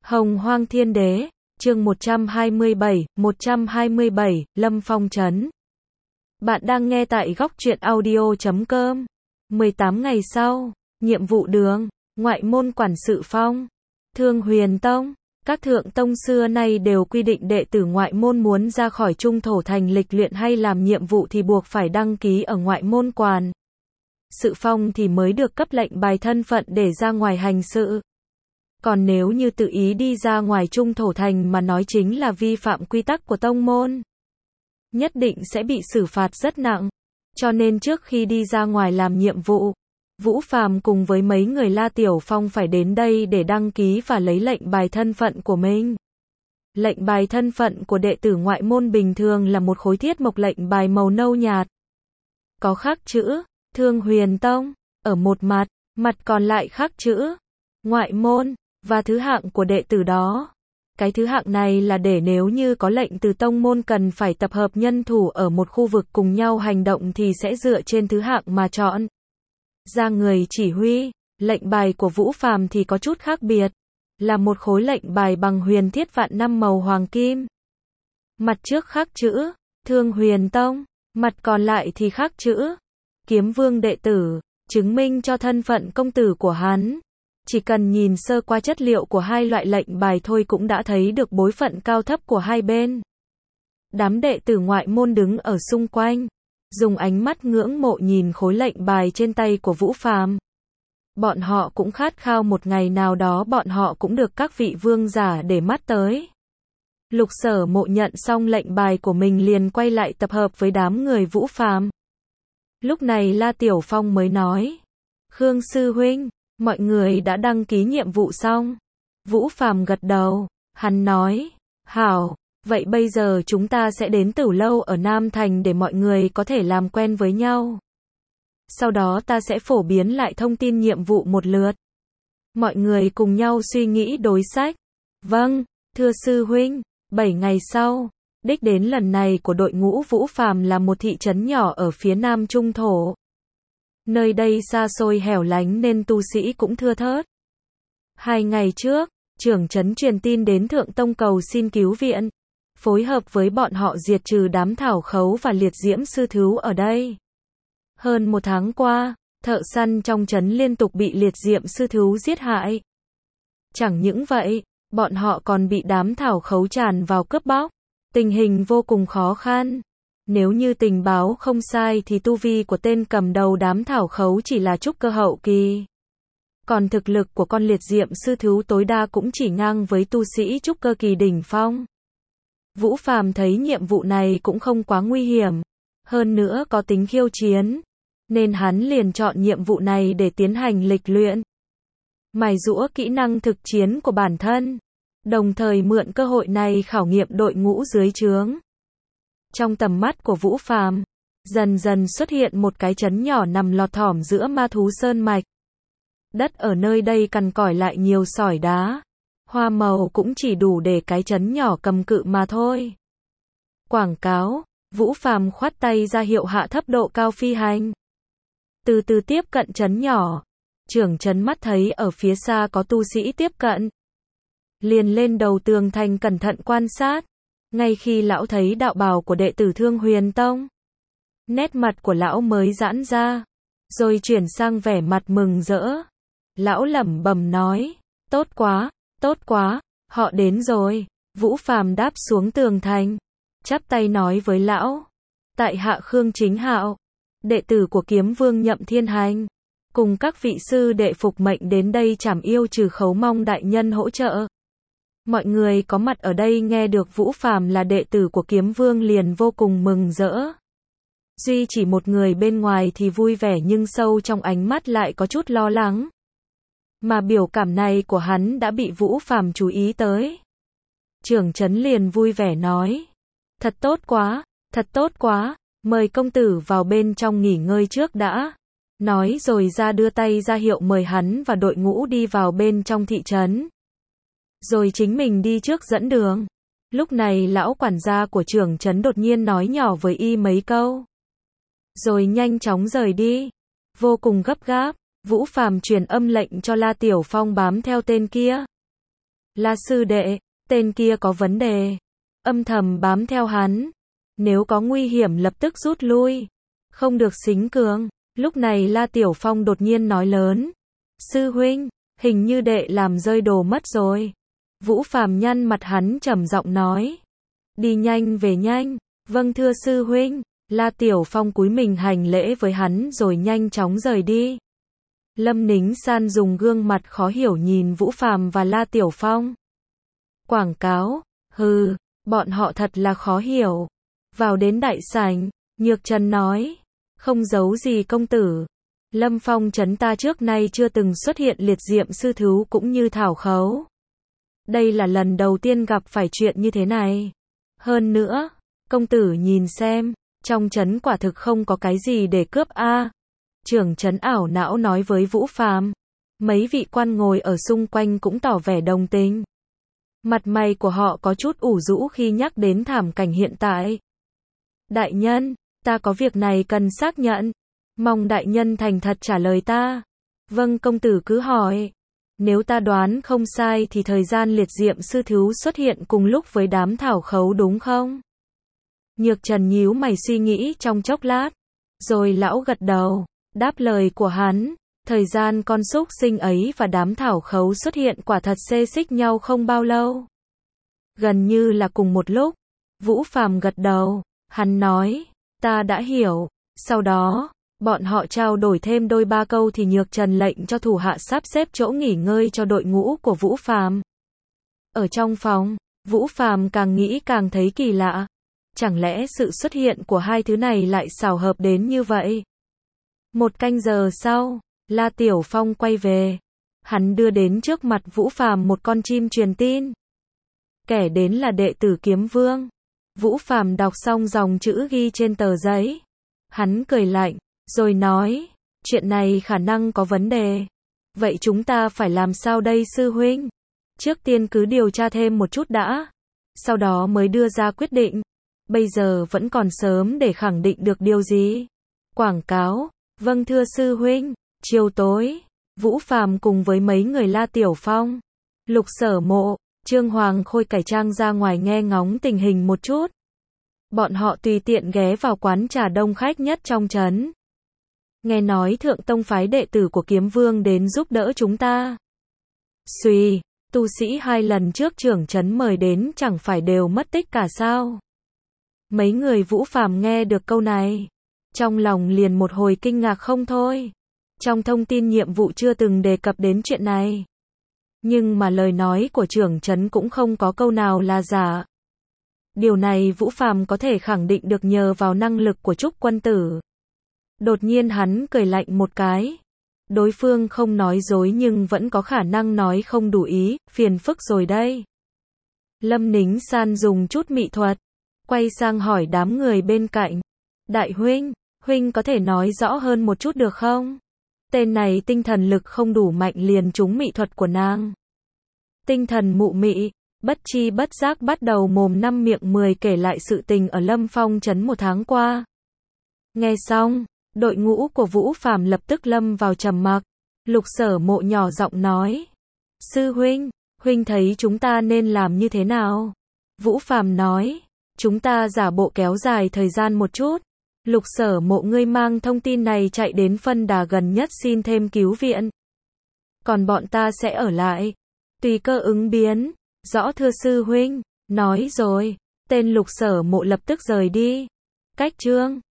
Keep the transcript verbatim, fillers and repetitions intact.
Hồng Hoang Thiên Đế, chương một trăm hai mươi bảy, một trăm hai mươi bảy, Lâm Phong Trấn. Bạn đang nghe tại góc truyện audio chấm com. mười tám ngày sau, nhiệm vụ đường, ngoại môn quản sự Phong, Thương Huyền Tông. Các thượng tông xưa nay đều quy định đệ tử ngoại môn muốn ra khỏi trung thổ thành lịch luyện hay làm nhiệm vụ thì buộc phải đăng ký ở ngoại môn quản sự Phong thì mới được cấp lệnh bài thân phận để ra ngoài hành sự. Còn nếu như tự ý đi ra ngoài trung thổ thành mà nói chính là vi phạm quy tắc của tông môn, nhất định sẽ bị xử phạt rất nặng. Cho nên trước khi đi ra ngoài làm nhiệm vụ, Vũ Phàm cùng với mấy người La Tiểu Phong phải đến đây để đăng ký và lấy lệnh bài thân phận của mình. Lệnh bài thân phận của đệ tử ngoại môn bình thường là một khối thiết mộc lệnh bài màu nâu nhạt, có khắc chữ Thương Huyền Tông ở một mặt, mặt còn lại khắc chữ ngoại môn và thứ hạng của đệ tử đó. Cái thứ hạng này là để nếu như có lệnh từ tông môn cần phải tập hợp nhân thủ ở một khu vực cùng nhau hành động thì sẽ dựa trên thứ hạng mà chọn ra người chỉ huy. Lệnh bài của Vũ Phàm thì có chút khác biệt, là một khối lệnh bài bằng huyền thiết vạn năm màu hoàng kim. Mặt trước khắc chữ Thương Huyền Tông, mặt còn lại thì khắc chữ Kiếm Vương đệ tử, chứng minh cho thân phận công tử của hắn. Chỉ cần nhìn sơ qua chất liệu của hai loại lệnh bài thôi cũng đã thấy được bối phận cao thấp của hai bên. Đám đệ tử ngoại môn đứng ở xung quanh, dùng ánh mắt ngưỡng mộ nhìn khối lệnh bài trên tay của Vũ Phàm. Bọn họ cũng khát khao một ngày nào đó bọn họ cũng được các vị vương giả để mắt tới. Lục Sở Mộ nhận xong lệnh bài của mình liền quay lại tập hợp với đám người Vũ Phàm. Lúc này La Tiểu Phong mới nói: "Khương sư huynh, mọi người đã đăng ký nhiệm vụ xong?" Vũ Phàm gật đầu, hắn nói: "Hảo, vậy bây giờ chúng ta sẽ đến Tử Lâu ở Nam Thành để mọi người có thể làm quen với nhau. Sau đó ta sẽ phổ biến lại thông tin nhiệm vụ một lượt. Mọi người cùng nhau suy nghĩ đối sách." "Vâng, thưa sư huynh." Bảy ngày sau, đích đến lần này của đội ngũ Vũ Phàm là một thị trấn nhỏ ở phía nam trung thổ. Nơi đây xa xôi hẻo lánh nên tu sĩ cũng thưa thớt. Hai ngày trước, trưởng trấn truyền tin đến Thượng Tông cầu xin cứu viện, phối hợp với bọn họ diệt trừ đám thảo khấu và liệt diễm sư thứu ở đây. Hơn một tháng qua, thợ săn trong trấn liên tục bị liệt diễm sư thứu giết hại. Chẳng những vậy, bọn họ còn bị đám thảo khấu tràn vào cướp bóc. Tình hình vô cùng khó khăn. Nếu như tình báo không sai thì tu vi của tên cầm đầu đám thảo khấu chỉ là trúc cơ hậu kỳ. Còn thực lực của con liệt diệm sư thứu tối đa cũng chỉ ngang với tu sĩ trúc cơ kỳ đỉnh phong. Vũ Phàm thấy nhiệm vụ này cũng không quá nguy hiểm, hơn nữa có tính khiêu chiến, nên hắn liền chọn nhiệm vụ này để tiến hành lịch luyện, mài giũa kỹ năng thực chiến của bản thân, đồng thời mượn cơ hội này khảo nghiệm đội ngũ dưới trướng. Trong tầm mắt của Vũ Phàm, dần dần xuất hiện một cái trấn nhỏ nằm lọt thỏm giữa ma thú sơn mạch. Đất ở nơi đây cằn cỏi lại nhiều sỏi đá, hoa màu cũng chỉ đủ để cái trấn nhỏ cầm cự mà thôi. Quảng cáo, Vũ Phàm khoát tay ra hiệu hạ thấp độ cao phi hành. Từ từ tiếp cận trấn nhỏ, trưởng trấn mắt thấy ở phía xa có tu sĩ tiếp cận, liền lên đầu tường thành cẩn thận quan sát. Ngay khi lão thấy đạo bào của đệ tử Thương Huyền Tông, nét mặt của lão mới giãn ra, rồi chuyển sang vẻ mặt mừng rỡ. Lão lẩm bẩm nói: "Tốt quá, tốt quá, họ đến rồi." Vũ Phàm đáp xuống tường thành, chắp tay nói với lão: "Tại hạ Khương Chính Hạo, đệ tử của Kiếm Vương Nhậm Thiên Hành, cùng các vị sư đệ phục mệnh đến đây trảm yêu trừ khấu, mong đại nhân hỗ trợ." Mọi người có mặt ở đây nghe được Vũ Phàm là đệ tử của Kiếm Vương liền vô cùng mừng rỡ. Duy chỉ một người bên ngoài thì vui vẻ nhưng sâu trong ánh mắt lại có chút lo lắng. Mà biểu cảm này của hắn đã bị Vũ Phàm chú ý tới. Trưởng trấn liền vui vẻ nói: "Thật tốt quá, thật tốt quá, mời công tử vào bên trong nghỉ ngơi trước đã." Nói rồi ra đưa tay ra hiệu mời hắn và đội ngũ đi vào bên trong thị trấn. Rồi chính mình đi trước dẫn đường. Lúc này lão quản gia của trưởng trấn đột nhiên nói nhỏ với y mấy câu, rồi nhanh chóng rời đi. Vô cùng gấp gáp, Vũ Phàm truyền âm lệnh cho La Tiểu Phong bám theo tên kia. La sư đệ, tên kia có vấn đề. Âm thầm bám theo hắn. Nếu có nguy hiểm lập tức rút lui. Không được xính cường. Lúc này La Tiểu Phong đột nhiên nói lớn. Sư huynh, hình như đệ làm rơi đồ mất rồi. Vũ Phàm nhăn mặt hắn trầm giọng nói. Đi nhanh về nhanh. Vâng thưa sư huynh. La Tiểu Phong cúi mình hành lễ với hắn rồi nhanh chóng rời đi. Lâm Nính San dùng gương mặt khó hiểu nhìn Vũ Phàm và La Tiểu Phong. Quảng cáo, hừ, bọn họ thật là khó hiểu. Vào đến đại sảnh, Nhược Trần nói, không giấu gì công tử. Lâm Phong trấn ta trước nay chưa từng xuất hiện liệt diệm sư thú cũng như thảo khấu. Đây là lần đầu tiên gặp phải chuyện như thế này. Hơn nữa, công tử nhìn xem, trong trấn quả thực không có cái gì để cướp a. Trưởng trấn ảo não nói với Vũ Phàm. Mấy vị quan ngồi ở xung quanh cũng tỏ vẻ đồng tình. Mặt mày của họ có chút ủ rũ khi nhắc đến thảm cảnh hiện tại. Đại nhân, ta có việc này cần xác nhận. Mong đại nhân thành thật trả lời ta. Vâng công tử cứ hỏi. Nếu ta đoán không sai thì thời gian liệt diệm sư thú xuất hiện cùng lúc với đám thảo khấu đúng không? Nhược Trần nhíu mày suy nghĩ trong chốc lát. Rồi lão gật đầu, đáp lời của hắn. Thời gian con súc sinh ấy và đám thảo khấu xuất hiện quả thật xê xích nhau không bao lâu. Gần như là cùng một lúc. Vũ Phàm gật đầu, hắn nói, ta đã hiểu. Sau đó, bọn họ trao đổi thêm đôi ba câu thì Nhược Trần lệnh cho thủ hạ sắp xếp chỗ nghỉ ngơi cho đội ngũ của Vũ Phàm. Ở trong phòng, Vũ Phàm càng nghĩ càng thấy kỳ lạ. Chẳng lẽ sự xuất hiện của hai thứ này lại xảo hợp đến như vậy? Một canh giờ sau, La Tiểu Phong quay về. Hắn đưa đến trước mặt Vũ Phàm một con chim truyền tin. Kẻ đến là đệ tử Kiếm Vương. Vũ Phàm đọc xong dòng chữ ghi trên tờ giấy. Hắn cười lạnh, rồi nói, chuyện này khả năng có vấn đề. Vậy chúng ta phải làm sao đây sư huynh? Trước tiên cứ điều tra thêm một chút đã. Sau đó mới đưa ra quyết định. Bây giờ vẫn còn sớm để khẳng định được điều gì. Quảng cáo, vâng thưa sư huynh. Chiều tối, Vũ Phàm cùng với mấy người La Tiểu Phong, Lục Sở Mộ, Trương Hoàng Khôi cải trang ra ngoài nghe ngóng tình hình một chút. Bọn họ tùy tiện ghé vào quán trà đông khách nhất trong trấn. Nghe nói thượng tông phái đệ tử của Kiếm Vương đến giúp đỡ chúng ta. Xuy, tu sĩ hai lần trước trưởng trấn mời đến chẳng phải đều mất tích cả sao? Mấy người Vũ Phàm nghe được câu này, trong lòng liền một hồi kinh ngạc không thôi. Trong thông tin nhiệm vụ chưa từng đề cập đến chuyện này. Nhưng mà lời nói của trưởng trấn cũng không có câu nào là giả. Điều này Vũ Phàm có thể khẳng định được nhờ vào năng lực của Trúc Quân Tử. Đột nhiên hắn cười lạnh một cái. Đối phương không nói dối nhưng vẫn có khả năng nói không đủ ý, phiền phức rồi đây. Lâm Nính San dùng chút mị thuật, quay sang hỏi đám người bên cạnh. Đại huynh, huynh có thể nói rõ hơn một chút được không? Tên này tinh thần lực không đủ mạnh liền trúng mị thuật của nàng. Tinh thần mụ mị, bất chi bất giác bắt đầu mồm năm miệng mười kể lại sự tình ở Lâm Phong trấn một tháng qua. Nghe xong, đội ngũ của Vũ Phàm lập tức lâm vào trầm mặc. Lục Sở Mộ nhỏ giọng nói. Sư huynh, huynh thấy chúng ta nên làm như thế nào? Vũ Phàm nói. Chúng ta giả bộ kéo dài thời gian một chút. Lục Sở Mộ ngươi mang thông tin này chạy đến phân đà gần nhất xin thêm cứu viện. Còn bọn ta sẽ ở lại. Tùy cơ ứng biến. Rõ thưa sư huynh. Nói rồi. Tên Lục Sở Mộ lập tức rời đi. Cách chương